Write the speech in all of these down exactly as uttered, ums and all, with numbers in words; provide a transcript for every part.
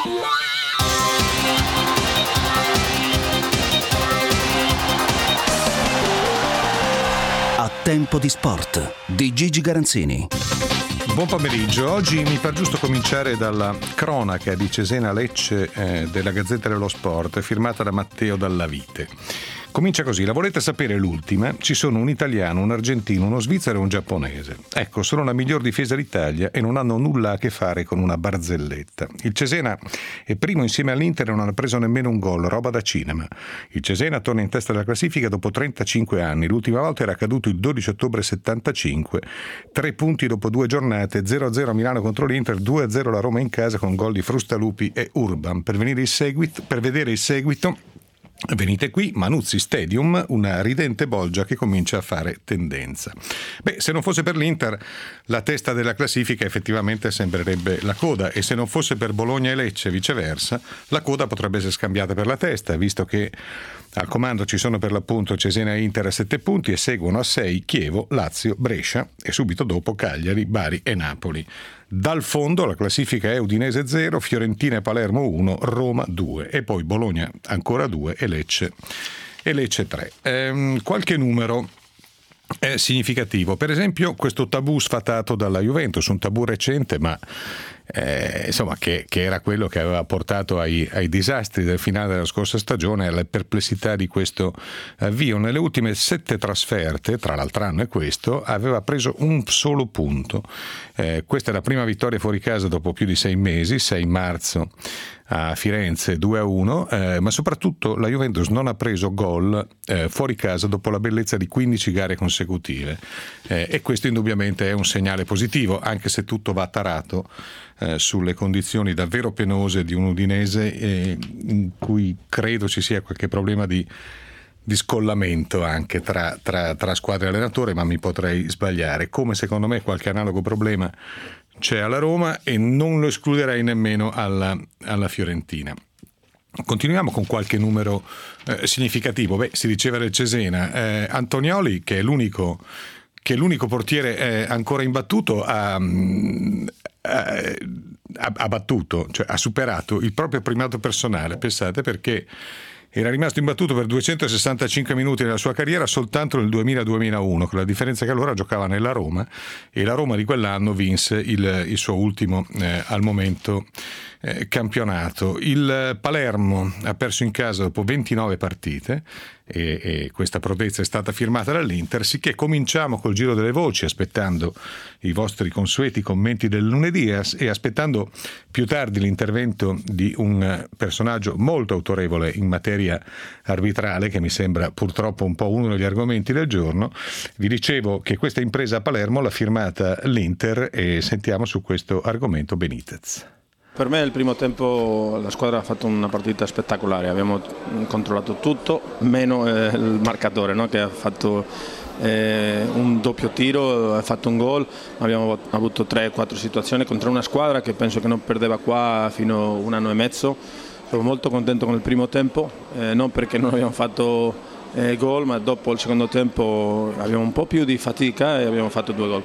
A tempo di sport di Gigi Garanzini. Buon pomeriggio. Oggi mi fa giusto cominciare dalla cronaca di Cesena Lecce eh, della Gazzetta dello Sport, firmata da Matteo Dalla Vite. Comincia così: la volete sapere l'ultima? Ci sono un italiano, un argentino, uno svizzero e un giapponese. Ecco, sono la miglior difesa d'Italia e non hanno nulla a che fare con una barzelletta. Il Cesena è primo insieme all'Inter e non ha preso nemmeno un gol, roba da cinema. Il Cesena torna in testa alla classifica dopo trentacinque anni. L'ultima volta era accaduto il dodici ottobre settantacinque. Tre punti dopo due giornate, zero a zero a Milano contro l'Inter, due a zero la Roma in casa con gol di Frustalupi e Urban. Per, venire il seguito, per vedere il seguito venite qui, Manuzzi Stadium, una ridente bolgia che comincia a fare tendenza. Beh, se non fosse per l'Inter, la testa della classifica effettivamente sembrerebbe la coda, e se non fosse per Bologna e Lecce viceversa, la coda potrebbe essere scambiata per la testa, visto che al comando ci sono per l'appunto Cesena e Inter a sette punti e seguono a sei Chievo, Lazio, Brescia e subito dopo Cagliari, Bari e Napoli. Dal fondo la classifica è Udinese zero, Fiorentina e Palermo uno, Roma due e poi Bologna ancora due e Lecce, e Lecce tre. Ehm, qualche numero è significativo, per esempio questo tabù sfatato dalla Juventus, un tabù recente ma eh, insomma che, che era quello che aveva portato ai, ai disastri del finale della scorsa stagione, alle perplessità di questo avvio. Nelle ultime sette trasferte, tra l'altro anno e questo, aveva preso un solo punto. Eh, questa è la prima vittoria fuori casa dopo più di sei mesi, sei marzo a Firenze due a uno, eh, ma soprattutto la Juventus non ha preso gol eh, fuori casa dopo la bellezza di quindici gare consecutive, eh, e questo indubbiamente è un segnale positivo, anche se tutto va tarato eh, sulle condizioni davvero penose di un Udinese eh, in cui credo ci sia qualche problema di di scollamento anche tra, tra, tra squadra e allenatore, ma mi potrei sbagliare, come secondo me qualche analogo problema c'è alla Roma e non lo escluderei nemmeno alla, alla Fiorentina. Continuiamo con qualche numero eh, significativo. Beh, si diceva del Cesena, eh, Antonioli, che è l'unico che è l'unico portiere eh, ancora imbattuto, ha, ha, ha battuto, cioè ha superato il proprio primato personale, pensate, perché era rimasto imbattuto per duecentosessantacinque minuti nella sua carriera soltanto nel duemila duemilauno, con la differenza che allora giocava nella Roma e la Roma di quell'anno vinse il, il suo ultimo eh, al momento eh, campionato. Il Palermo ha perso in casa dopo ventinove partite e, e questa prodezza è stata firmata dall'Inter, sicché cominciamo col giro delle voci, aspettando i vostri consueti commenti del lunedì e aspettando più tardi l'intervento di un personaggio molto autorevole in materia arbitrale, che mi sembra purtroppo un po' uno degli argomenti del giorno. Vi dicevo che questa impresa a Palermo l'ha firmata l'Inter e sentiamo su questo argomento Benitez. Per me il primo tempo la squadra ha fatto una partita spettacolare, abbiamo controllato tutto, meno eh, il marcatore, no? Che ha fatto eh, un doppio tiro, ha fatto un gol, abbiamo avuto tre quattro situazioni contro una squadra che penso che non perdeva qua fino a un anno e mezzo. Sono molto contento con il primo tempo, eh, non perché non abbiamo fatto eh, gol, ma dopo il secondo tempo abbiamo un po' più di fatica e abbiamo fatto due gol.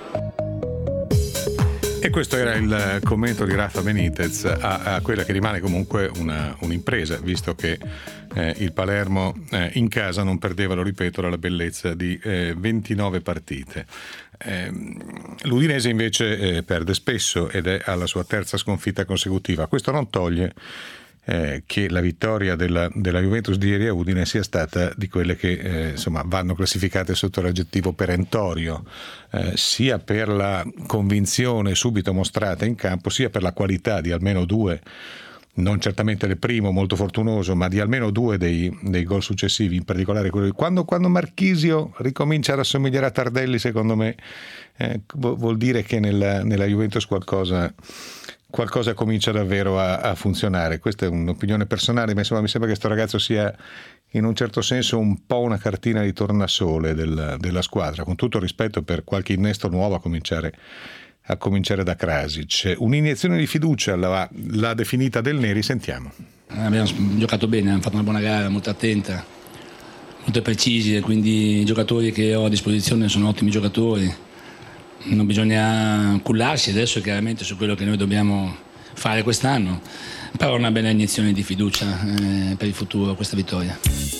E questo era il commento di Rafa Benitez a, a quella che rimane comunque una, un'impresa, visto che eh, il Palermo eh, in casa non perdeva, lo ripeto, la bellezza di eh, ventinove partite. Eh, L'Udinese invece eh, perde spesso ed è alla sua terza sconfitta consecutiva. Questo non toglie Eh, che la vittoria della, della Juventus di ieri a Udine sia stata di quelle che eh, insomma vanno classificate sotto l'aggettivo perentorio, eh, sia per la convinzione subito mostrata in campo, sia per la qualità di almeno due, non certamente il primo molto fortunoso, ma di almeno due dei, dei gol successivi, in particolare quello di quando, quando Marchisio ricomincia ad assomigliare a Tardelli, secondo me eh, vuol dire che nella, nella Juventus qualcosa qualcosa comincia davvero a, a funzionare. Questa è un'opinione personale, ma insomma mi sembra che questo ragazzo sia in un certo senso un po' una cartina di tornasole del, della squadra, con tutto il rispetto per qualche innesto nuovo a cominciare a cominciare da Krasic. Un'iniezione di fiducia l'ha, l'ha definita Del Neri, sentiamo. Abbiamo giocato bene, abbiamo fatto una buona gara, molto attenta, molto precisi, quindi i giocatori che ho a disposizione sono ottimi giocatori. Non bisogna cullarsi adesso chiaramente su quello che noi dobbiamo fare quest'anno, però è una bella iniezione di fiducia eh, per il futuro questa vittoria.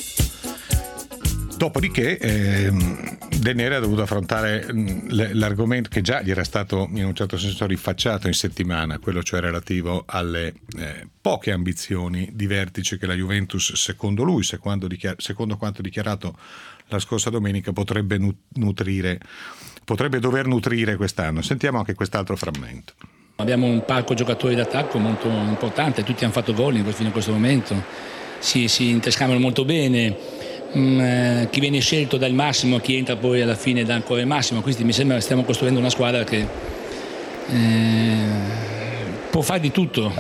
Dopodiché ehm, De Neri ha dovuto affrontare l- l'argomento che già gli era stato in un certo senso rifacciato in settimana, quello cioè relativo alle eh, poche ambizioni di vertice che la Juventus, secondo lui, secondo, dichiar- secondo quanto dichiarato la scorsa domenica, potrebbe nutrire, potrebbe dover nutrire quest'anno. Sentiamo anche quest'altro frammento. Abbiamo un parco giocatori d'attacco molto importante, tutti hanno fatto gol fino a questo momento, si, si interscambiano molto bene. Mm, chi viene scelto dà il massimo, chi entra poi alla fine dà ancora il massimo, quindi mi sembra che stiamo costruendo una squadra che eh, può fare di tutto.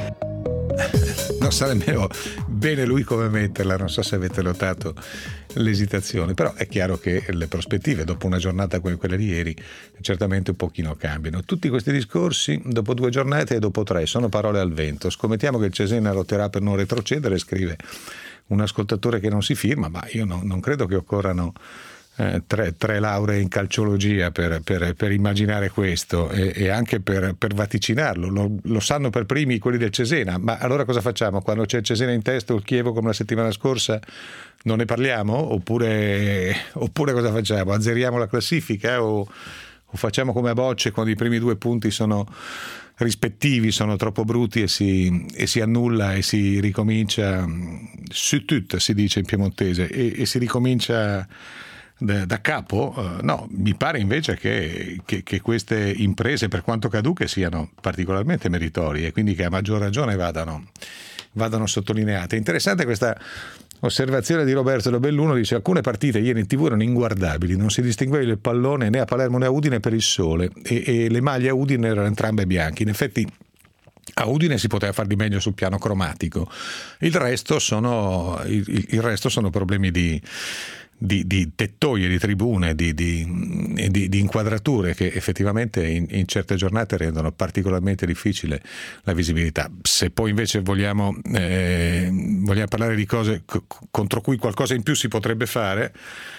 Non sa nemmeno bene lui come metterla, non so se avete notato l'esitazione, però è chiaro che le prospettive dopo una giornata come quella di ieri certamente un pochino cambiano. Tutti questi discorsi dopo due giornate e dopo tre sono parole al vento. Scommettiamo che il Cesena lotterà per non retrocedere, scrive un ascoltatore che non si firma, ma io no, non credo che occorrano eh, tre, tre lauree in calciologia per, per, per immaginare questo e, e anche per, per vaticinarlo. Lo, lo sanno per primi quelli del Cesena, ma allora cosa facciamo? Quando c'è il Cesena in testa o il Chievo come la settimana scorsa non ne parliamo? Oppure, oppure cosa facciamo? Azzeriamo la classifica o, o facciamo come a bocce quando i primi due punti sono rispettivi, sono troppo brutti e si, e si annulla e si ricomincia su tutto, si dice in piemontese, e, e si ricomincia da, da capo? Uh, no, mi pare invece che, che, che queste imprese, per quanto caduche, siano particolarmente meritorie e quindi che a maggior ragione vadano, vadano sottolineate. Interessante questa osservazione di Roberto Lobelluno, dice: alcune partite ieri in tv erano inguardabili, non si distingueva il pallone né a Palermo né a Udine per il sole e, e le maglie a Udine erano entrambe bianche. In effetti a Udine si poteva far di meglio sul piano cromatico, il resto sono, il, il resto sono problemi di Di, di tettoie, di tribune, di, di, di, di inquadrature che effettivamente in, in certe giornate rendono particolarmente difficile la visibilità. Se poi invece vogliamo, eh, vogliamo parlare di cose c- contro cui qualcosa in più si potrebbe fare,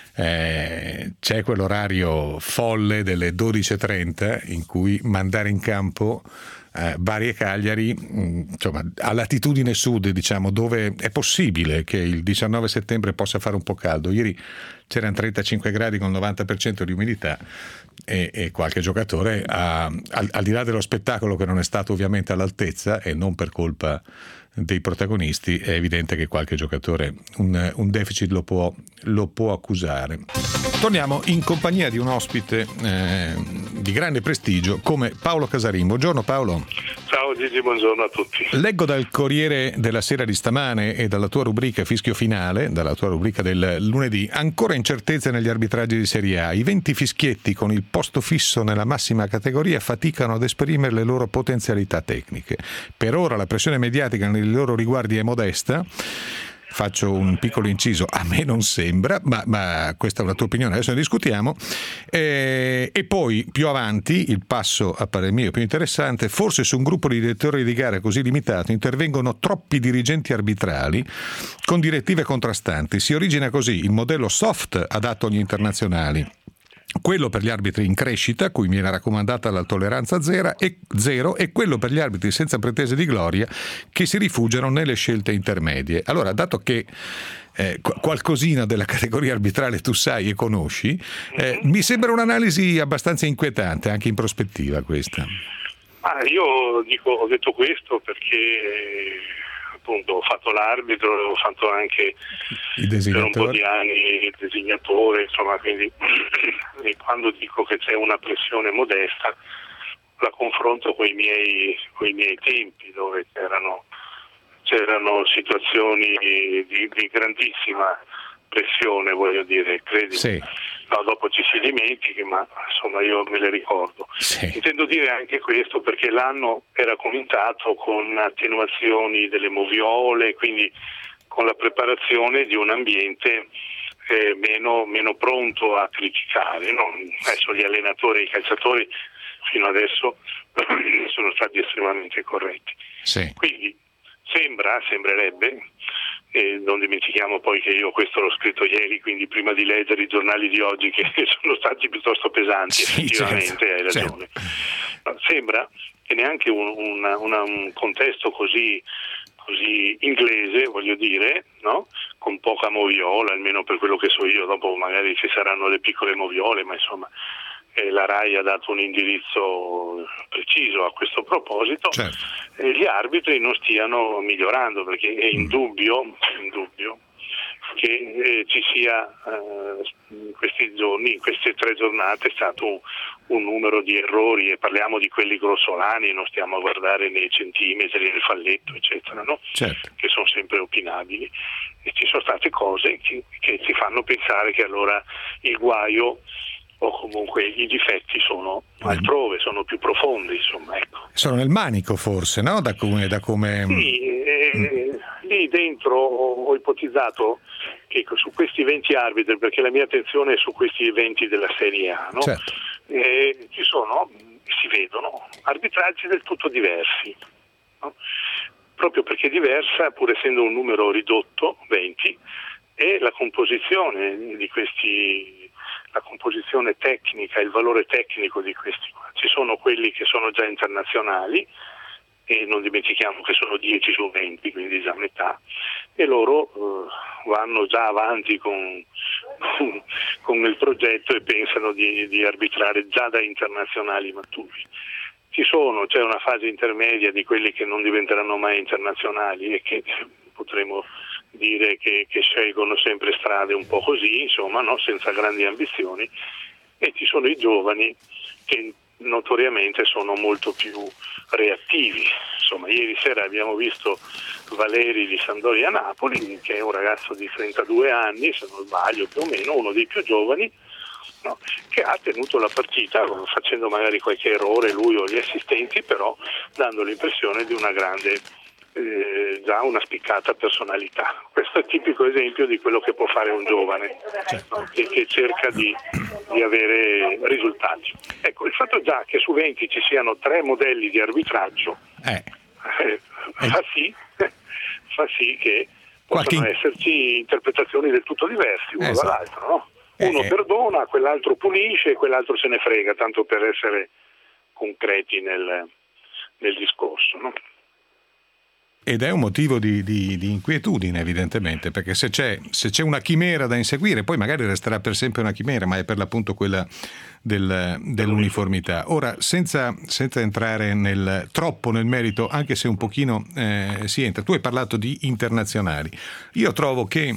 eh, c'è quell'orario folle delle dodici e trenta in cui mandare in campo Eh, Bari e Cagliari, mh, insomma, a latitudine sud, diciamo, dove è possibile che il diciannove settembre possa fare un po' caldo. Ieri c'erano trentacinque gradi con il novanta per cento di umidità e, e qualche giocatore ha, al, al di là dello spettacolo che non è stato ovviamente all'altezza e non per colpa dei protagonisti, è evidente che qualche giocatore un, un deficit lo può, lo può accusare. Torniamo in compagnia di un ospite eh, di grande prestigio come Paolo Casarin. Buongiorno Paolo. Ciao Gigi, buongiorno a tutti. Leggo dal Corriere della Sera di stamane e dalla tua rubrica Fischio Finale, dalla tua rubrica del lunedì: ancora incertezze negli arbitraggi di Serie A. I venti fischietti con il posto fisso nella massima categoria faticano ad esprimere le loro potenzialità tecniche. Per ora la pressione mediatica nei loro riguardi è modesta. Faccio un piccolo inciso, a me non sembra, ma, ma questa è una tua opinione, adesso ne discutiamo. Eh, e poi più avanti, il passo a parer mio più interessante: forse su un gruppo di direttori di gara così limitato intervengono troppi dirigenti arbitrali con direttive contrastanti. Si origina così il modello soft adatto agli internazionali, quello per gli arbitri in crescita, cui viene raccomandata la tolleranza zero, e, zero, e quello per gli arbitri senza pretese di gloria, che si rifugiano nelle scelte intermedie. Allora, dato che eh, qualcosina della categoria arbitrale tu sai e conosci, eh, mi sembra un'analisi abbastanza inquietante, anche in prospettiva questa. Ah, io dico, ho detto questo perché appunto ho fatto l'arbitro, ho fatto anche per un po' di anni il designatore, insomma, quindi quando dico che c'è una pressione modesta la confronto con i miei, con i miei tempi, dove c'erano, c'erano situazioni di, di grandissima pressione, voglio dire, credi. Sì. No, dopo ci si dimentichi, ma insomma io me le ricordo. Sì. Intendo dire anche questo perché l'anno era cominciato con attenuazioni delle moviole, quindi con la preparazione di un ambiente eh, meno, meno pronto a criticare, no? Adesso gli allenatori e i calciatori fino adesso sono stati estremamente corretti. Sì. Quindi sembra, sembrerebbe, e non dimentichiamo poi che io questo l'ho scritto ieri, quindi prima di leggere i giornali di oggi che sono stati piuttosto pesanti, sì, effettivamente, certo, hai ragione. Certo. Sembra che neanche un, una, una, un contesto così così inglese, voglio dire, no? Con poca moviola, almeno per quello che so io, dopo magari ci saranno le piccole moviole, ma insomma eh, la RAI ha dato un indirizzo preciso a questo proposito. Certo. E gli arbitri non stiano migliorando, perché è indubbio, indubbio che eh, ci sia eh, in questi giorni, in queste tre giornate, è stato un, un numero di errori, e parliamo di quelli grossolani, non stiamo a guardare nei centimetri del falletto, eccetera, no? Certo. Che sono sempre opinabili, e ci sono state cose che, che ci fanno pensare che allora il guaio o comunque i difetti sono altrove, sono più profondi, insomma, ecco. Sono nel manico forse, no? Da come... Da come... Sì, eh, mm. lì dentro ho ipotizzato che su questi venti arbitri, perché la mia attenzione è su questi venti della Serie A, no? Certo. Eh, ci sono, si vedono, arbitraggi del tutto diversi, no? Proprio perché è diversa, pur essendo un numero ridotto, venti, e la composizione di questi... la composizione tecnica, il valore tecnico di questi qua. Ci sono quelli che sono già internazionali, e non dimentichiamo che sono dieci su venti, quindi già metà, e loro eh, vanno già avanti con, con, con il progetto e pensano di, di arbitrare già da internazionali maturi. Ci sono, c'è una fase intermedia di quelli che non diventeranno mai internazionali e che potremo dire che, che scelgono sempre strade un po' così, insomma, no? Senza grandi ambizioni, e ci sono i giovani che notoriamente sono molto più reattivi. Insomma, ieri sera abbiamo visto Valeri di Sampdoria Napoli, che è un ragazzo di trentadue anni, se non sbaglio più o meno, uno dei più giovani, no? Che ha tenuto la partita facendo magari qualche errore lui o gli assistenti, però dando l'impressione di una grande Eh, già una spiccata personalità. Questo è tipico esempio di quello che può fare un giovane, no? che, che cerca di, di avere risultati. Ecco, il fatto già che su venti ci siano tre modelli di arbitraggio eh. Eh, fa, sì, fa sì che Qualche... possano esserci interpretazioni del tutto diverse uno esatto. dall'altro, no? Uno eh. perdona, quell'altro pulisce e quell'altro se ne frega, tanto per essere concreti nel, nel discorso, no? Ed è un motivo di, di, di inquietudine, evidentemente, perché se c'è, se c'è una chimera da inseguire, poi magari resterà per sempre una chimera, ma è per l'appunto quella del, dell'uniformità. Ora, senza, senza entrare nel, troppo nel merito, anche se un pochino eh, si entra, tu hai parlato di internazionali. Io trovo che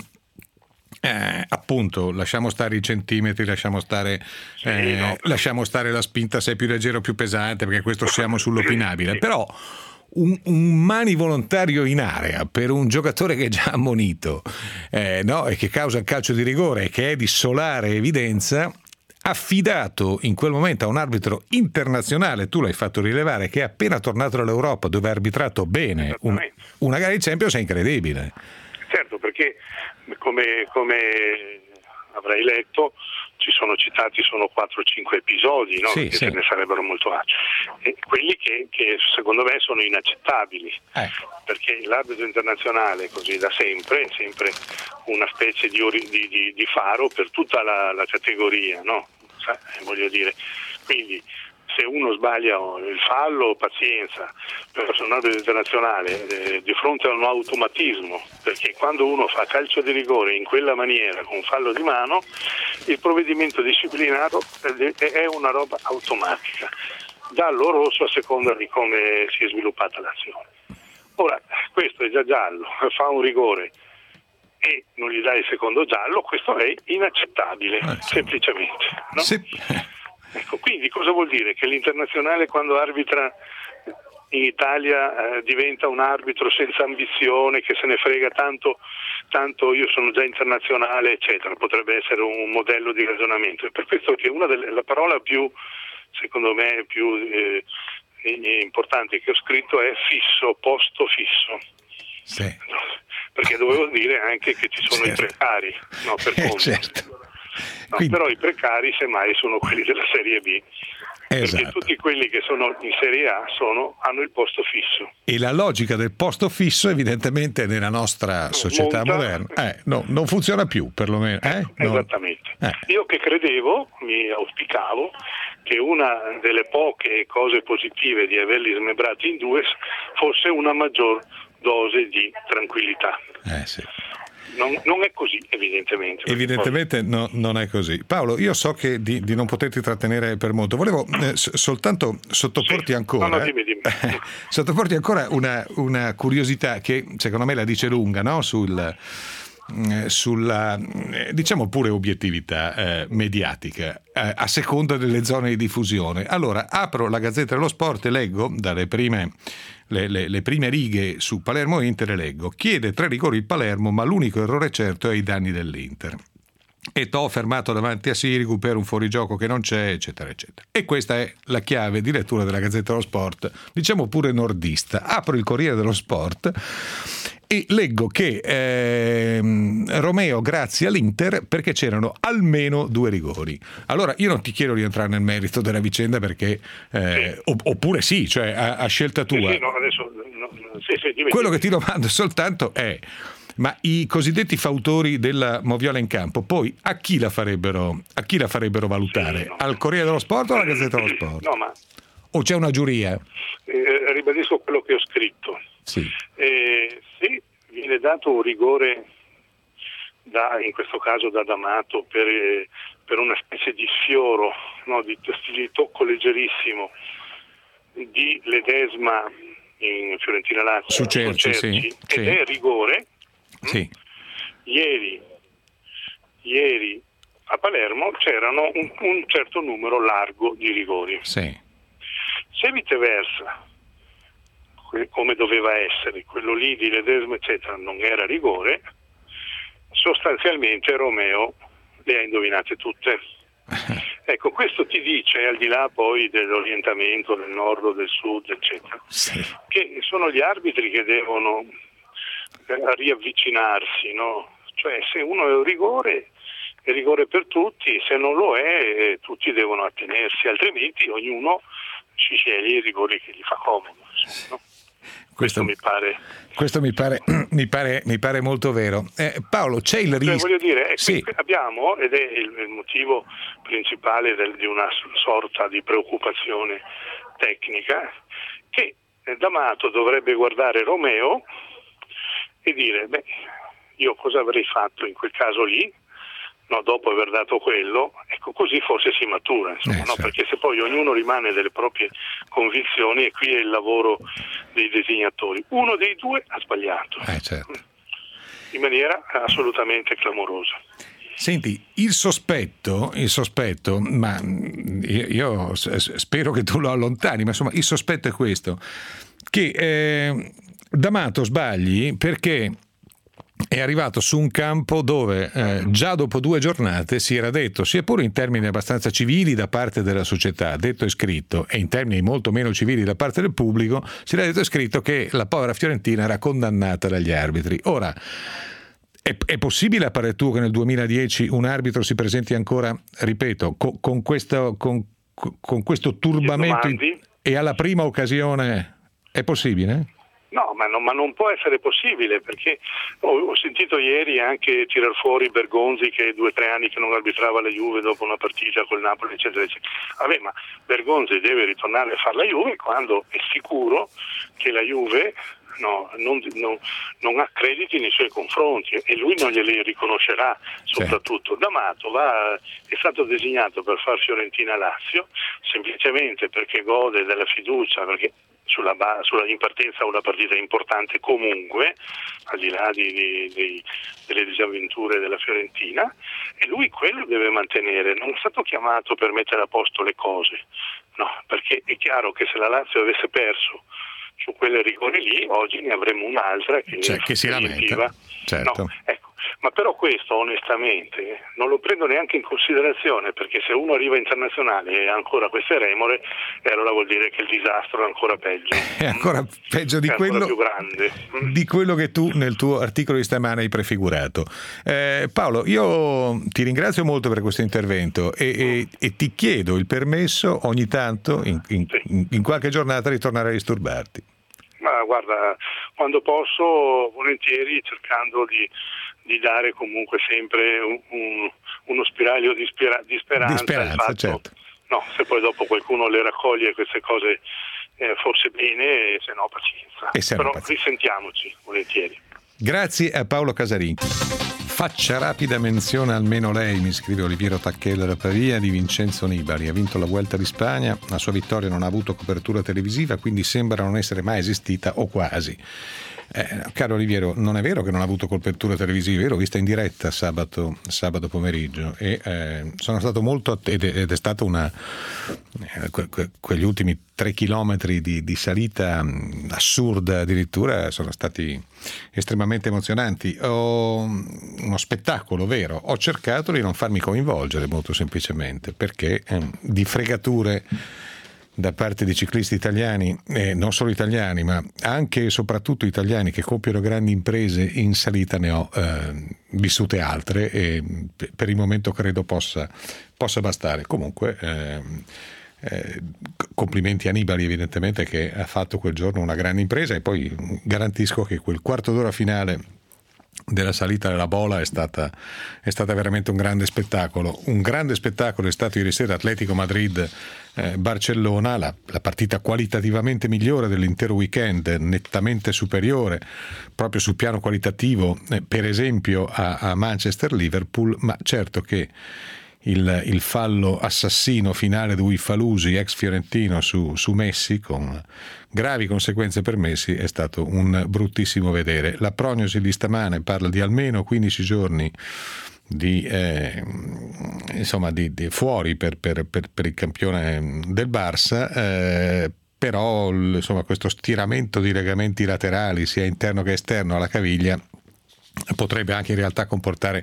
Eh, appunto, lasciamo stare i centimetri, lasciamo stare, eh, sì, no. lasciamo stare la spinta se è più leggero o più pesante, perché questo siamo sull'opinabile, però un, un mani volontario in area per un giocatore che è già ammonito eh, no? e che causa il calcio di rigore e che è di solare evidenza, affidato in quel momento a un arbitro internazionale, tu l'hai fatto rilevare, che è appena tornato dall'Europa, dove ha arbitrato bene un, una gara di Champions, è incredibile. Certo, perché come, come avrai letto ci sono citati sono quattro o cinque episodi, no? Sì, che sì. ce ne sarebbero molto altri, e quelli che, che secondo me sono inaccettabili, eh. perché l'arbitro internazionale, così da sempre, è sempre una specie di, ori, di, di, di faro per tutta la, la categoria, no? Voglio dire, quindi se uno sbaglia il fallo, pazienza, per un arbitro internazionale eh, di fronte a un automatismo, perché quando uno fa calcio di rigore in quella maniera, con fallo di mano, il provvedimento disciplinare è una roba automatica, giallo o rosso a seconda di come si è sviluppata l'azione. Ora, questo è già giallo, fa un rigore e non gli dai il secondo giallo, questo è inaccettabile, eh, semplicemente, no? Sì. Ecco, quindi cosa vuol dire? Che l'internazionale quando arbitra in Italia eh, diventa un arbitro senza ambizione, che se ne frega tanto, tanto io sono già internazionale, eccetera. Potrebbe essere un modello di ragionamento. È per questo che una delle la parola più, secondo me, più eh, importante che ho scritto è fisso, posto fisso. Sì. No, perché dovevo dire anche che ci sono certo. i precari, no, per eh, conto. certo. No, Quindi... però i precari semmai sono quelli della Serie B, Esatto. Perché tutti quelli che sono in Serie A sono, hanno il posto fisso. E la logica del posto fisso evidentemente nella nostra società Monta, moderna eh, no, non funziona più, perlomeno. Eh? Esattamente. No. Eh. Io che credevo, mi auspicavo, che una delle poche cose positive di averli smembrati in due fosse una maggior dose di tranquillità. Eh sì. Non, non è così, evidentemente. Evidentemente no, non è così. Paolo, io so che di, di non poterti trattenere per molto. Volevo eh, soltanto sottoporti sì. ancora, no, no, dimmi, dimmi. Eh, sottoporti ancora una, una curiosità che secondo me la dice lunga, no? Sul, sulla, diciamo pure obiettività eh, mediatica eh, a seconda delle zone di diffusione. Allora, apro la Gazzetta dello Sport e leggo dalle prime Le, le, le prime righe su Palermo Inter e leggo: chiede tre rigori il Palermo, ma l'unico errore certo è ai danni dell'Inter. Eto'o fermato davanti a Sirigu per un fuorigioco che non c'è, eccetera eccetera. E questa è la chiave di lettura della Gazzetta dello Sport, diciamo pure nordista. Apro il Corriere dello Sport e leggo che eh, Romeo grazie all'Inter perché c'erano almeno due rigori. Allora io non ti chiedo di entrare nel merito della vicenda perché eh, sì. oppure sì, cioè a, a scelta tua. Sì, sì, no, adesso, no, no, sì, sì, dimmi, quello dimmi. che ti domando soltanto è: ma i cosiddetti fautori della moviola in campo poi a chi la farebbero, a chi la farebbero valutare? Sì, no. Al Corriere dello Sport o alla Gazzetta dello Sport? No, ma o c'è una giuria? Eh, ribadisco quello che ho scritto. Sì. Eh, se viene dato un rigore da, in questo caso da D'Amato per, eh, per una specie di sfioro, no, di, di tocco leggerissimo di Ledesma in Fiorentina Lazio su Cerci, sì, ed sì. è rigore. Sì. Ieri, ieri a Palermo c'erano un, un certo numero largo di rigori. Sì. Se viceversa, come doveva essere, quello lì di Ledesma eccetera non era rigore, sostanzialmente Romeo le ha indovinate tutte. Ecco, questo ti dice, al di là poi dell'orientamento del nord o del sud eccetera, sì. che sono gli arbitri che devono riavvicinarsi, no? Cioè se uno è un rigore è rigore per tutti, se non lo è tutti devono attenersi, altrimenti ognuno ci sceglie i rigori che gli fa comodo, no? Questo, questo mi pare questo mi pare mi pare mi pare molto vero. eh, Paolo, c'è il rischio, cioè, voglio dire, è sì. abbiamo, ed è il, il motivo principale del, di una sorta di preoccupazione tecnica, che D'Amato dovrebbe guardare Romeo e dire: beh, io cosa avrei fatto in quel caso lì, no, dopo aver dato quello, ecco, così forse si matura, insomma, eh, no? certo. Perché se poi ognuno rimane delle proprie convinzioni, e qui è il lavoro dei designatori, uno dei due ha sbagliato, eh, certo. in maniera assolutamente clamorosa. Senti, il sospetto, il sospetto, ma io, io spero che tu lo allontani, ma insomma il sospetto è questo, che eh, D'Amato sbagli perché è arrivato su un campo dove eh, già dopo due giornate si era detto, sia pure in termini abbastanza civili da parte della società, detto e scritto, e in termini molto meno civili da parte del pubblico, si era detto e scritto che la povera Fiorentina era condannata dagli arbitri. Ora, è, è possibile a parer tuo che nel duemiladieci un arbitro si presenti ancora, ripeto, con, con, questo, con, con questo turbamento in, e alla prima occasione? È possibile? No, ma non, ma non può essere possibile, perché ho, ho sentito ieri anche tirar fuori Bergonzi, che è due o tre anni che non arbitrava la Juve dopo una partita col Napoli eccetera eccetera. Vabbè, ma Bergonzi deve ritornare a fare la Juve quando è sicuro che la Juve no, non, non, non ha crediti nei suoi confronti, e lui non glieli riconoscerà, soprattutto. D'Amato va, è stato designato per far Fiorentina-Lazio semplicemente perché gode della fiducia, perché Sulla, sulla in partenza una partita importante comunque, al di là di, di, di, delle disavventure della Fiorentina, e lui quello deve mantenere. Non è stato chiamato per mettere a posto le cose, no, perché è chiaro che se la Lazio avesse perso su quelle rigori lì, oggi ne avremmo un'altra che, cioè, che si lamenta, certo. No, ecco. Ma però questo onestamente non lo prendo neanche in considerazione, perché se uno arriva internazionale e ha ancora queste remore, eh, allora vuol dire che il disastro è ancora peggio. È ancora peggio di è quello, più grande. di quello che tu nel tuo articolo di stamane hai prefigurato. Eh, Paolo, io ti ringrazio molto per questo intervento e, e, e ti chiedo il permesso ogni tanto, in, in, sì. in qualche giornata, di tornare a disturbarti. Ma guarda, quando posso, volentieri, cercando di di dare comunque sempre un, un, uno spiraglio di, spera, di speranza. Di speranza, fatto, certo. No, se poi dopo qualcuno le raccoglie queste cose eh, forse bene, se no pazienza. E se Però no, pazienza. risentiamoci, volentieri. Grazie a Paolo Casarin. Faccia rapida menzione almeno lei, mi scrive Oliviero Tacchella da Pavia, di Vincenzo Nibali. Ha vinto la Vuelta di Spagna, la sua vittoria non ha avuto copertura televisiva, quindi sembra non essere mai esistita o quasi. Eh, caro Oliviero, non è vero che non ha avuto copertura televisiva, io l'ho vista in diretta sabato, sabato pomeriggio e eh, sono stato molto att- ed, è, ed è stato una eh, que- que- quegli ultimi tre chilometri di, di salita mh, assurda addirittura sono stati estremamente emozionanti. Ho uno spettacolo vero, ho cercato di non farmi coinvolgere molto semplicemente perché eh, di fregature da parte di ciclisti italiani, eh, non solo italiani, ma anche e soprattutto italiani che compiono grandi imprese in salita, ne ho eh, vissute altre e per il momento credo possa, possa bastare. Comunque eh, eh, complimenti a Nibali evidentemente, che ha fatto quel giorno una grande impresa, e poi garantisco che quel quarto d'ora finale della salita della Bola è stata, è stata veramente un grande spettacolo. Un grande spettacolo è stato ieri sera Atletico Madrid eh, Barcellona, la, la partita qualitativamente migliore dell'intero weekend, nettamente superiore proprio sul piano qualitativo eh, per esempio a, a Manchester Liverpool, ma certo che il, il fallo assassino finale di Uifalusi, ex fiorentino, su, su Messi, con gravi conseguenze per Messi, è stato un bruttissimo vedere. La prognosi di stamane parla di almeno quindici giorni di, eh, insomma, di, di fuori per, per, per, per il campione del Barça, eh, però insomma, questo stiramento di legamenti laterali sia interno che esterno alla caviglia potrebbe anche in realtà comportare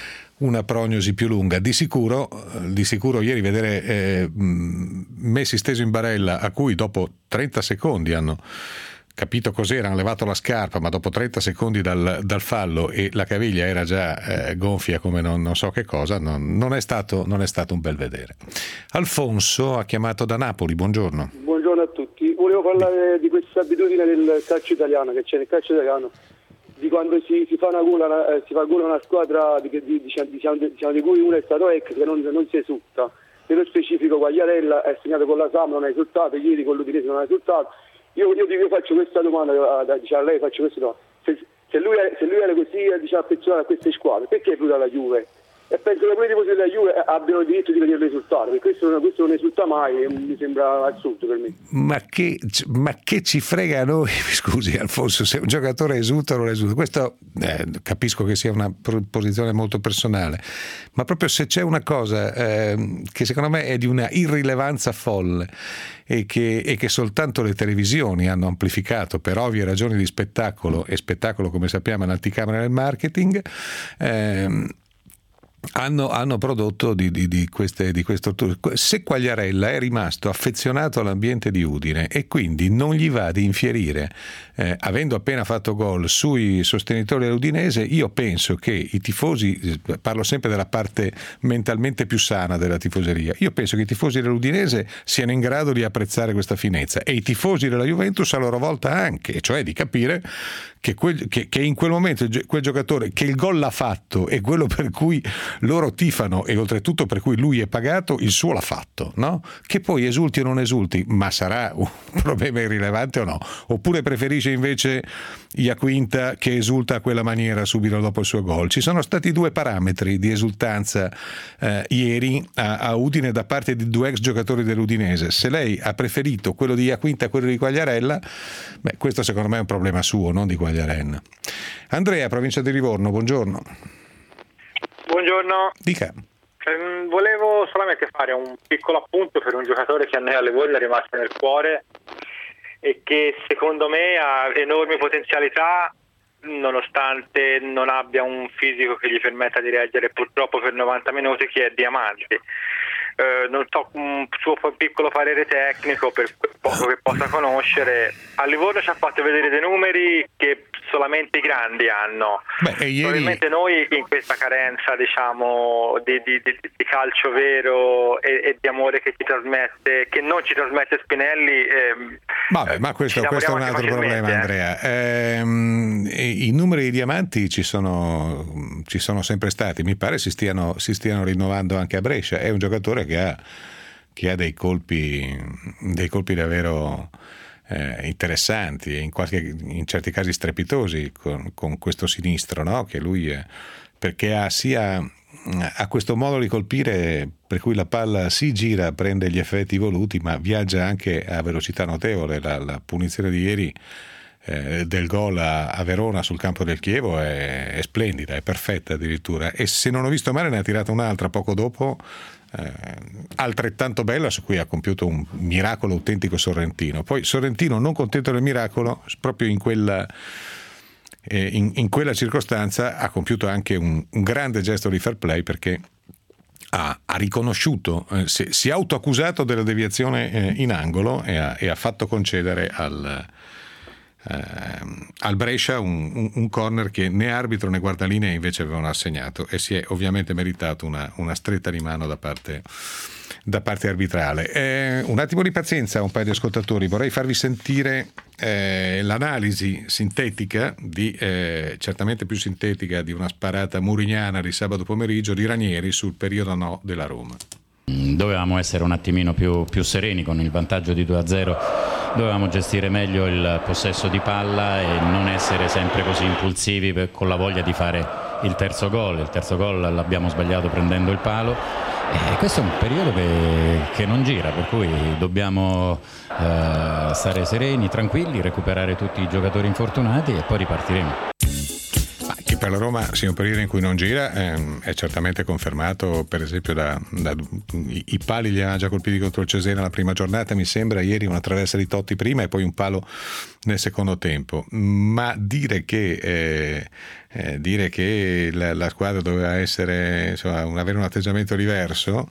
una prognosi più lunga. Di sicuro, di sicuro ieri vedere eh, Messi steso in barella, a cui dopo trenta secondi hanno capito cos'era, hanno levato la scarpa, ma dopo trenta secondi dal, dal fallo e la caviglia era già eh, gonfia come non, non so che cosa, non, non, è stato, non è stato un bel vedere. Alfonso ha chiamato da Napoli, buongiorno. Buongiorno a tutti, volevo parlare di questa abitudine del calcio italiano, che c'è nel calcio italiano, di quando si, si fa una gola, eh, si fa gola una squadra di, di, diciamo, diciamo, diciamo, di cui uno è stato ex, che non, non si esulta. Nello specifico Quagliarella è segnato con la Sam, non ha esultato, ieri con l'Udinese non ha esultato. Io, io, io faccio questa domanda, diciamo, a lei faccio questa domanda. Se, se, lui, è, se lui era così diciamo, affezionato a queste squadre, perché è venuto alla Juve? E penso che quelli tifosi della Juve abbiano il diritto di vederlo esultare, perché questo, questo non esulta mai e mi sembra assurdo per me. Ma che, ma che ci frega a noi, scusi Alfonso, se un giocatore esulta o non esulta? Questo eh, capisco che sia una posizione molto personale, ma proprio se c'è una cosa eh, che secondo me è di una irrilevanza folle e che, e che soltanto le televisioni hanno amplificato per ovvie ragioni di spettacolo, e spettacolo come sappiamo è un'anticamera del marketing, eh, Hanno, hanno prodotto di, di, di, queste, di questo. Se Quagliarella è rimasto affezionato all'ambiente di Udine e quindi non gli va di infierire, eh, avendo appena fatto gol, sui sostenitori dell'Udinese, io penso che i tifosi, parlo sempre della parte mentalmente più sana della tifoseria, io penso che i tifosi dell'Udinese siano in grado di apprezzare questa finezza e i tifosi della Juventus a loro volta anche, cioè di capire che, quel, che, che in quel momento quel giocatore che il gol l'ha fatto e quello per cui loro tifano e oltretutto per cui lui è pagato, il suo l'ha fatto, no? Che poi esulti o non esulti, ma sarà un problema irrilevante o no? Oppure preferisce invece Iaquinta che esulta a quella maniera subito dopo il suo gol? Ci sono stati due parametri di esultanza eh, ieri a, a Udine da parte di due ex giocatori dell'Udinese. Se lei ha preferito quello di Iaquinta a quello di Quagliarella, beh, questo secondo me è un problema suo, non di Quagliarella. Andrea, provincia di Livorno, buongiorno. Buongiorno. Dica. Eh, volevo solamente fare un piccolo appunto per un giocatore che a noi alle Voglie è rimasto nel cuore e che secondo me ha enormi potenzialità nonostante non abbia un fisico che gli permetta di reggere purtroppo per novanta minuti chi è Diamanti. Eh, non so, un suo piccolo parere tecnico per quel poco che possa conoscere. A Livorno ci ha fatto vedere dei numeri che solamente i grandi hanno. Beh, ieri... probabilmente noi in questa carenza, diciamo, di, di, di, di calcio vero e, e di amore che ci trasmette, che non ci trasmette Spinelli, ehm, vabbè, ma questo, questo è un altro problema, eh. Andrea. Ehm, i, i numeri di Diamanti ci sono, ci sono sempre stati, mi pare si stiano, si stiano rinnovando anche a Brescia. È un giocatore che ha, che ha dei colpi dei colpi davvero eh, interessanti e in, qualche, in certi casi strepitosi con, con questo sinistro, no? Che lui è, perché ha sia ha questo modo di colpire per cui la palla si gira, prende gli effetti voluti, ma viaggia anche a velocità notevole. La, la punizione di ieri eh, del gol a, a Verona sul campo del Chievo è, è splendida, è perfetta addirittura, e se non ho visto male ne ha tirata un'altra poco dopo, Eh, altrettanto bella, su cui ha compiuto un miracolo autentico Sorrentino. Poi Sorrentino, non contento del miracolo, proprio in quella eh, in, in quella circostanza ha compiuto anche un, un grande gesto di fair play, perché ha, ha riconosciuto, eh, si, si è autoaccusato della deviazione eh, in angolo e ha, e ha fatto concedere al Uh, al Brescia un, un, un corner che né arbitro né guardalinee invece avevano assegnato, e si è ovviamente meritato una, una stretta di mano da parte, da parte arbitrale. Eh, un attimo di pazienza, un paio di ascoltatori, vorrei farvi sentire eh, l'analisi sintetica di eh, certamente più sintetica di una sparata murignana di sabato pomeriggio di Ranieri sul periodo no della Roma. Dovevamo essere un attimino più, più sereni con il vantaggio di due a zero. Dovevamo gestire meglio il possesso di palla e non essere sempre così impulsivi per, con la voglia di fare il terzo gol. Il terzo gol l'abbiamo sbagliato prendendo il palo, e questo è un periodo che, che non gira, per cui dobbiamo eh, stare sereni, tranquilli, recuperare tutti i giocatori infortunati e poi ripartiremo. Che per la Roma sia un periodo in cui non gira ehm, è certamente confermato, per esempio da, da i, i pali li ha già colpiti contro il Cesena la prima giornata, mi sembra, ieri una traversa di Totti prima e poi un palo nel secondo tempo, ma dire che eh, eh, dire che la, la squadra doveva essere, insomma, avere un atteggiamento diverso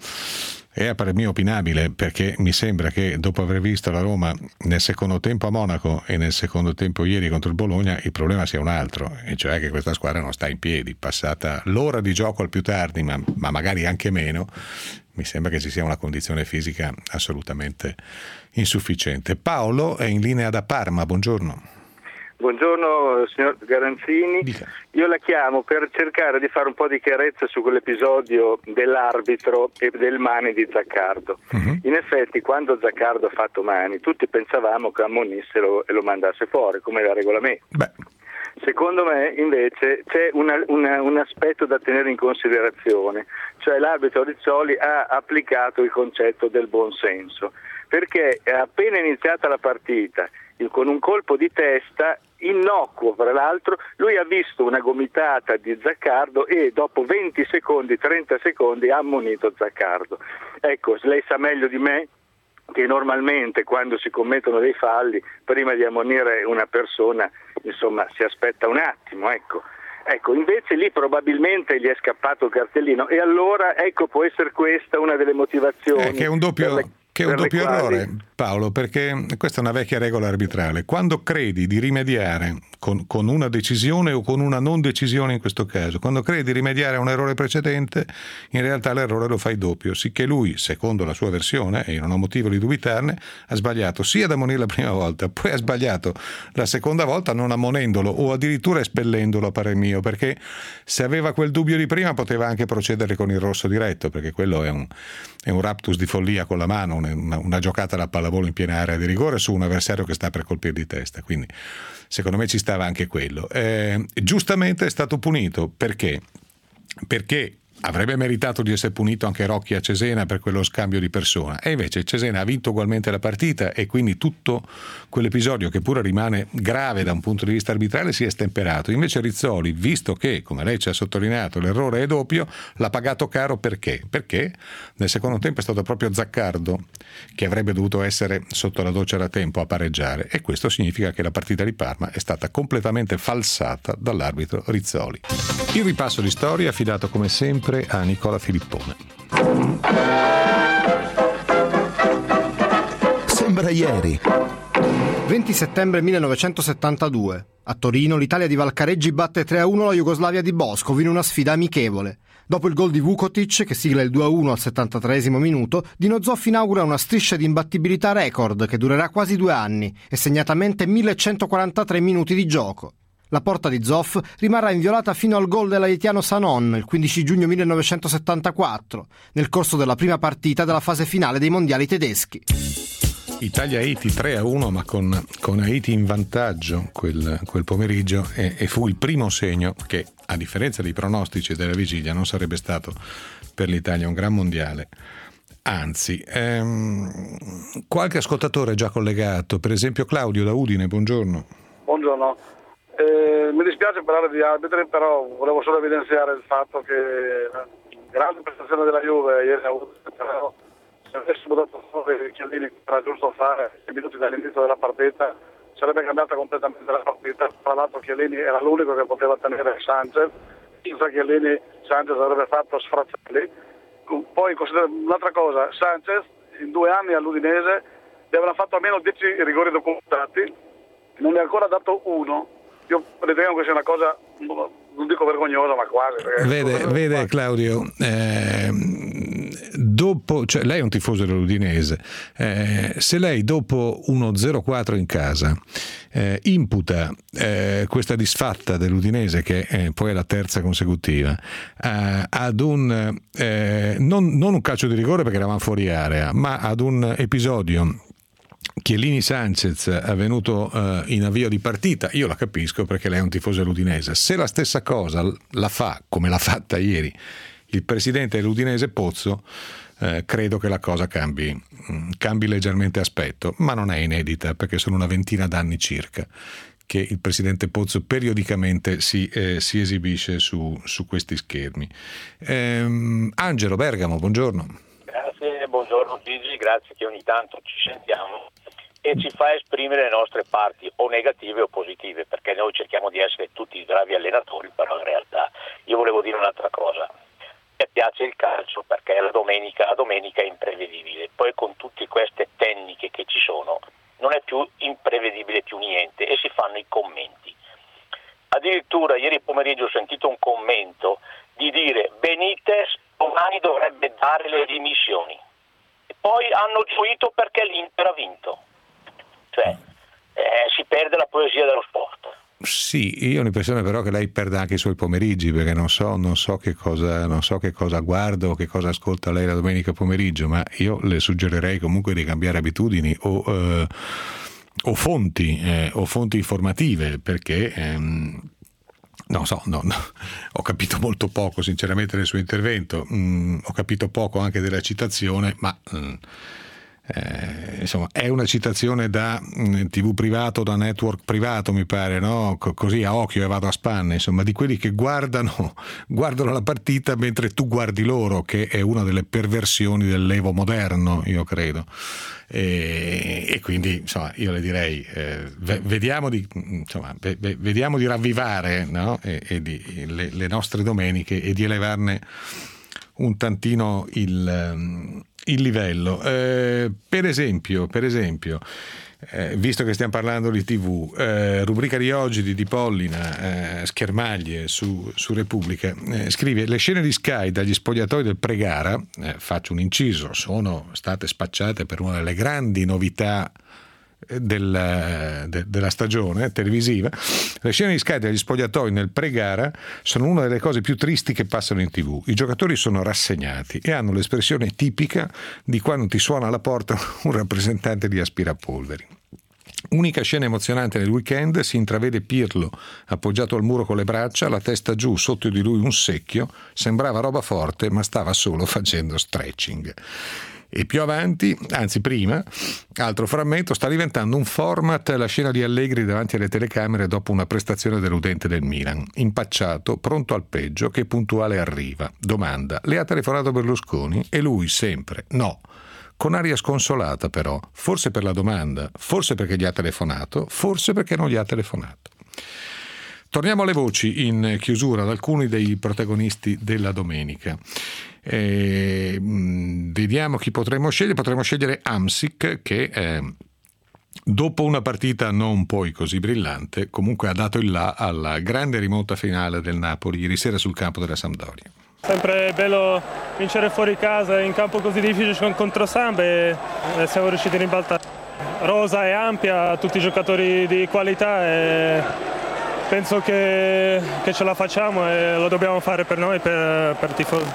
è a parer mio opinabile, perché mi sembra che dopo aver visto la Roma nel secondo tempo a Monaco e nel secondo tempo ieri contro il Bologna, il problema sia un altro, e cioè che questa squadra non sta in piedi. Passata l'ora di gioco al più tardi, ma, ma magari anche meno, mi sembra che ci sia una condizione fisica assolutamente insufficiente. Paolo è in linea da Parma, buongiorno. Buongiorno signor Garanzini, Dica. Io la chiamo per cercare di fare un po' di chiarezza su quell'episodio dell'arbitro e del Mani di Zaccardo. Uh-huh. In effetti quando Zaccardo ha fatto Mani tutti pensavamo che ammonissero e lo mandasse fuori come da regolamento. Beh. Secondo me invece c'è una, una, un aspetto da tenere in considerazione, cioè l'arbitro Rizzoli ha applicato il concetto del buonsenso, perché appena iniziata la partita, con un colpo di testa innocuo, fra l'altro, lui ha visto una gomitata di Zaccardo e dopo venti secondi, trenta secondi ha ammonito Zaccardo. Ecco, lei sa meglio di me che normalmente quando si commettono dei falli, prima di ammonire una persona, insomma, si aspetta un attimo, ecco. Ecco, invece lì probabilmente gli è scappato il cartellino, e allora ecco può essere questa una delle motivazioni. Eh, che è un doppio, le, che è un doppio quali... errore, Paolo, perché questa è una vecchia regola arbitrale. Quando credi di rimediare con, con una decisione o con una non decisione in questo caso, quando credi di rimediare a un errore precedente, in realtà l'errore lo fai doppio, sicché lui, secondo la sua versione, e io non ho motivo di dubitarne, ha sbagliato sia ad ammonire la prima volta, poi ha sbagliato la seconda volta non ammonendolo o addirittura espellendolo, a parer mio, perché se aveva quel dubbio di prima poteva anche procedere con il rosso diretto, perché quello è un, è un raptus di follia con la mano, una, una giocata da pallavolo in piena area di rigore su un avversario che sta per colpire di testa, quindi secondo me ci stava anche quello. Eh, giustamente è stato punito, perché? Perché avrebbe meritato di essere punito anche Rocchi a Cesena per quello scambio di persona, e invece Cesena ha vinto ugualmente la partita, e quindi tutto quell'episodio, che pure rimane grave da un punto di vista arbitrale, si è stemperato. Invece Rizzoli, visto che, come lei ci ha sottolineato, l'errore è doppio, l'ha pagato caro. Perché? Perché nel secondo tempo è stato proprio Zaccardo, che avrebbe dovuto essere sotto la doccia da tempo, a pareggiare, e questo significa che la partita di Parma è stata completamente falsata dall'arbitro Rizzoli. Il ripasso di storia affidato come sempre a Nicola Filippone. Sembra ieri. venti settembre millenovecentosettantadue. A Torino l'Italia di Valcareggi batte tre a uno la Jugoslavia di Boscov in una sfida amichevole. Dopo il gol di Vukotic, che sigla il due a uno al settantatreesimo minuto, Dino Zoff inaugura una striscia di imbattibilità record che durerà quasi due anni e segnatamente millecentoquarantatré minuti di gioco. La porta di Zoff rimarrà inviolata fino al gol dell'haitiano Sanon il quindici giugno millenovecentosettantaquattro, nel corso della prima partita della fase finale dei mondiali tedeschi. Italia-Haiti tre a uno, ma con, con Haiti in vantaggio quel, quel pomeriggio, e, e fu il primo segno che, a differenza dei pronostici della vigilia, non sarebbe stato per l'Italia un gran mondiale. Anzi, ehm, qualche ascoltatore è già collegato, per esempio Claudio da Udine, buongiorno. Buongiorno. Eh, mi dispiace parlare di arbitri, però volevo solo evidenziare il fatto che la grande prestazione della Juve ieri ha avuto, però se avessimo dato fuori Chiellini, era giusto fare i minuti dall'inizio della partita, sarebbe cambiata completamente la partita. Tra l'altro Chiellini era l'unico che poteva tenere Sanchez, senza Chiellini Sanchez avrebbe fatto sfracelli. Poi un'altra cosa, Sanchez in due anni all'Udinese gli avranno fatto almeno dieci rigori documentati, non ne ha ancora dato uno. Io ritengo che sia una cosa, non dico vergognosa, ma quasi. Vede, vede Claudio, eh, dopo, cioè lei è un tifoso dell'Udinese, eh, se lei dopo uno zero quattro in casa eh, imputa eh, questa disfatta dell'Udinese, che eh, poi è la terza consecutiva, eh, ad un eh, non, non un calcio di rigore perché eravamo fuori area, ma ad un episodio Chiellini Sanchez avvenuto uh, in avvio di partita, io la capisco perché lei è un tifoso dell'Udinese. Se la stessa cosa la fa, come l'ha fatta ieri, il presidente dell'Udinese Pozzo, eh, credo che la cosa cambi, cambi leggermente aspetto, ma non è inedita perché sono una ventina d'anni circa che il presidente Pozzo periodicamente si, eh, si esibisce su, su questi schermi. Ehm, Angelo Bergamo, buongiorno. Grazie, buongiorno Gigi, grazie che ogni tanto ci sentiamo e ci fa esprimere le nostre parti o negative o positive, perché noi cerchiamo di essere tutti bravi allenatori, però in realtà io volevo dire un'altra cosa. Mi piace il calcio perché la domenica, la domenica è imprevedibile, poi con tutte queste tecniche che ci sono non è più imprevedibile più niente e si fanno i commenti. Addirittura ieri pomeriggio ho sentito un commento di dire Benitez domani dovrebbe dare le dimissioni e poi hanno gioito perché l'Inter ha vinto. Cioè eh, si perde la poesia dello sport. Sì, io ho l'impressione però che lei perda anche i suoi pomeriggi, perché non so, non so che cosa, non so che cosa guarda o che cosa ascolta lei la domenica pomeriggio, ma io le suggerirei comunque di cambiare abitudini o, eh, o fonti eh, o fonti informative, perché ehm, non so, no, no. Ho capito molto poco sinceramente del suo intervento, mm, ho capito poco anche della citazione, ma mm, Eh, insomma è una citazione da mh, tivù privato, da network privato mi pare, no? C- così a occhio e vado a spanne, insomma, di quelli che guardano guardano la partita mentre tu guardi loro, che è una delle perversioni dell'Evo moderno, io credo, e, e quindi insomma io le direi eh, v- vediamo di insomma v- v- vediamo di ravvivare, no? e, e di, le, le nostre domeniche e di elevarne un tantino il il livello. Eh, per esempio, per esempio eh, visto che stiamo parlando di tivù, eh, rubrica di oggi di Di Pollina, eh, Schermaglie su, su Repubblica, eh, scrive: le scene di Sky dagli spogliatoi del pre-gara, eh, faccio un inciso, sono state spacciate per una delle grandi novità Del, de, della stagione televisiva. Le scene di Sky degli spogliatoi nel pre-gara sono una delle cose più tristi che passano in tivù. I giocatori sono rassegnati e hanno l'espressione tipica di quando ti suona alla porta un rappresentante di aspirapolveri. Unica scena emozionante del weekend, si intravede Pirlo appoggiato al muro con le braccia, la testa giù, sotto di lui un secchio, sembrava roba forte ma stava solo facendo stretching. E più avanti, anzi prima, altro frammento, sta diventando un format la scena di Allegri davanti alle telecamere dopo una prestazione deludente del Milan. Impacciato, pronto al peggio, che puntuale arriva. Domanda, le ha telefonato Berlusconi? E lui sempre, no. Con aria sconsolata però, forse per la domanda, forse perché gli ha telefonato, forse perché non gli ha telefonato. Torniamo alle voci in chiusura ad alcuni dei protagonisti della domenica. Eh, vediamo chi potremmo scegliere. Potremmo scegliere Hamsik, che eh, dopo una partita non poi così brillante comunque ha dato il là alla grande rimonta finale del Napoli ieri sera sul campo della Sampdoria. Sempre bello vincere fuori casa in campo così difficile contro Samp e siamo riusciti a ribaltare. Rosa è ampia, tutti i giocatori di qualità e penso che, che ce la facciamo e lo dobbiamo fare per noi, per, per tifosi.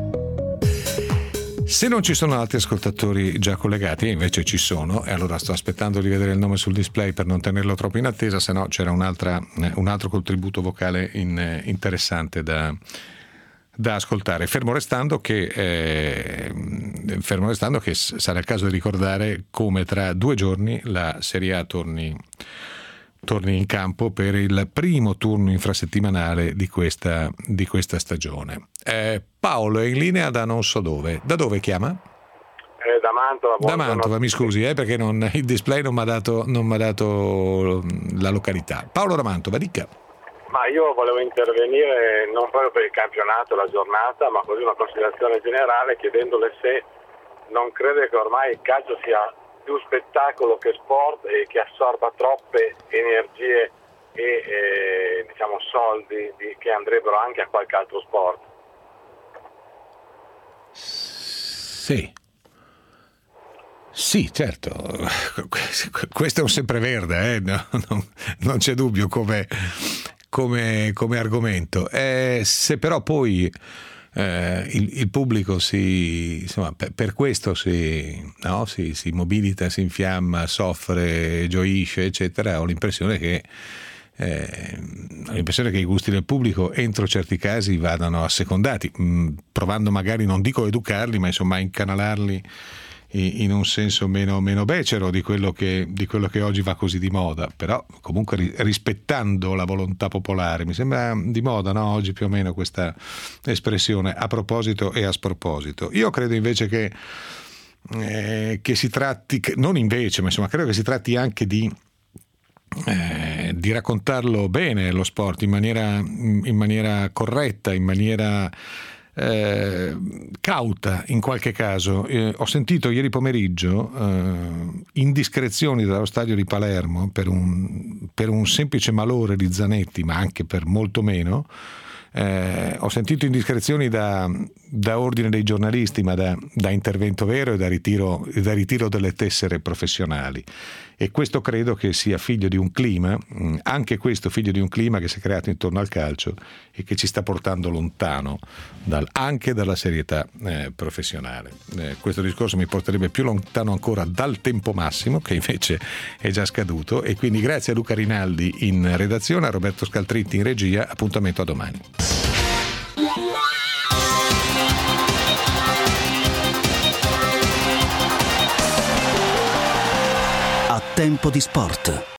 Se non ci sono altri ascoltatori già collegati, e invece ci sono, e allora sto aspettando di vedere il nome sul display per non tenerlo troppo in attesa, se no c'era un'altra, un altro contributo vocale in, interessante da, da ascoltare. Fermo restando che, eh, fermo restando che sarà il caso di ricordare come tra due giorni la Serie A torni, torni in campo per il primo turno infrasettimanale di questa, di questa stagione. Eh, Paolo è in linea da non so dove. Da dove chiama? Eh, da Mantova. Da Mantova, mi scusi, eh, perché non, il display non mi ha dato, non mi ha dato la località. Paolo da Mantova, dica. Ma io volevo intervenire non proprio per il campionato, la giornata, ma così una considerazione generale, chiedendole se non crede che ormai il calcio sia più spettacolo che sport e che assorba troppe energie e eh, diciamo soldi di, che andrebbero anche a qualche altro sport. Sì. Sì, certo. Questo è un sempreverde, eh? No, no, non c'è dubbio come, come, come argomento. Eh, se però poi Eh, il, il pubblico si insomma per, per questo si, no, si, si mobilita, si infiamma, soffre, gioisce, eccetera, ho l'impressione che eh, ho l'impressione che i gusti del pubblico entro certi casi vadano assecondati, mh, provando magari, non dico a educarli, ma insomma a incanalarli in un senso meno, meno becero di quello, che, di quello che oggi va così di moda, però comunque rispettando la volontà popolare. Mi sembra di moda, no? Oggi più o meno questa espressione a proposito e a sproposito. Io credo invece che, eh, che si tratti, che, non invece, ma insomma credo che si tratti anche di Eh, di raccontarlo bene lo sport in maniera, in maniera corretta, in maniera Eh, cauta in qualche caso. Eh, ho sentito ieri pomeriggio eh, indiscrezioni dallo stadio di Palermo per un, per un semplice malore di Zanetti, ma anche per molto meno. Eh, ho sentito indiscrezioni da, da ordine dei giornalisti, ma da, da intervento vero e da ritiro, da ritiro delle tessere professionali. E questo credo che sia figlio di un clima, anche questo figlio di un clima che si è creato intorno al calcio e che ci sta portando lontano dal, anche dalla serietà eh, professionale. Eh, questo discorso mi porterebbe più lontano ancora dal tempo massimo, che invece è già scaduto, e quindi grazie a Luca Rinaldi in redazione, a Roberto Scaltritti in regia, appuntamento a domani. Tempo di sport.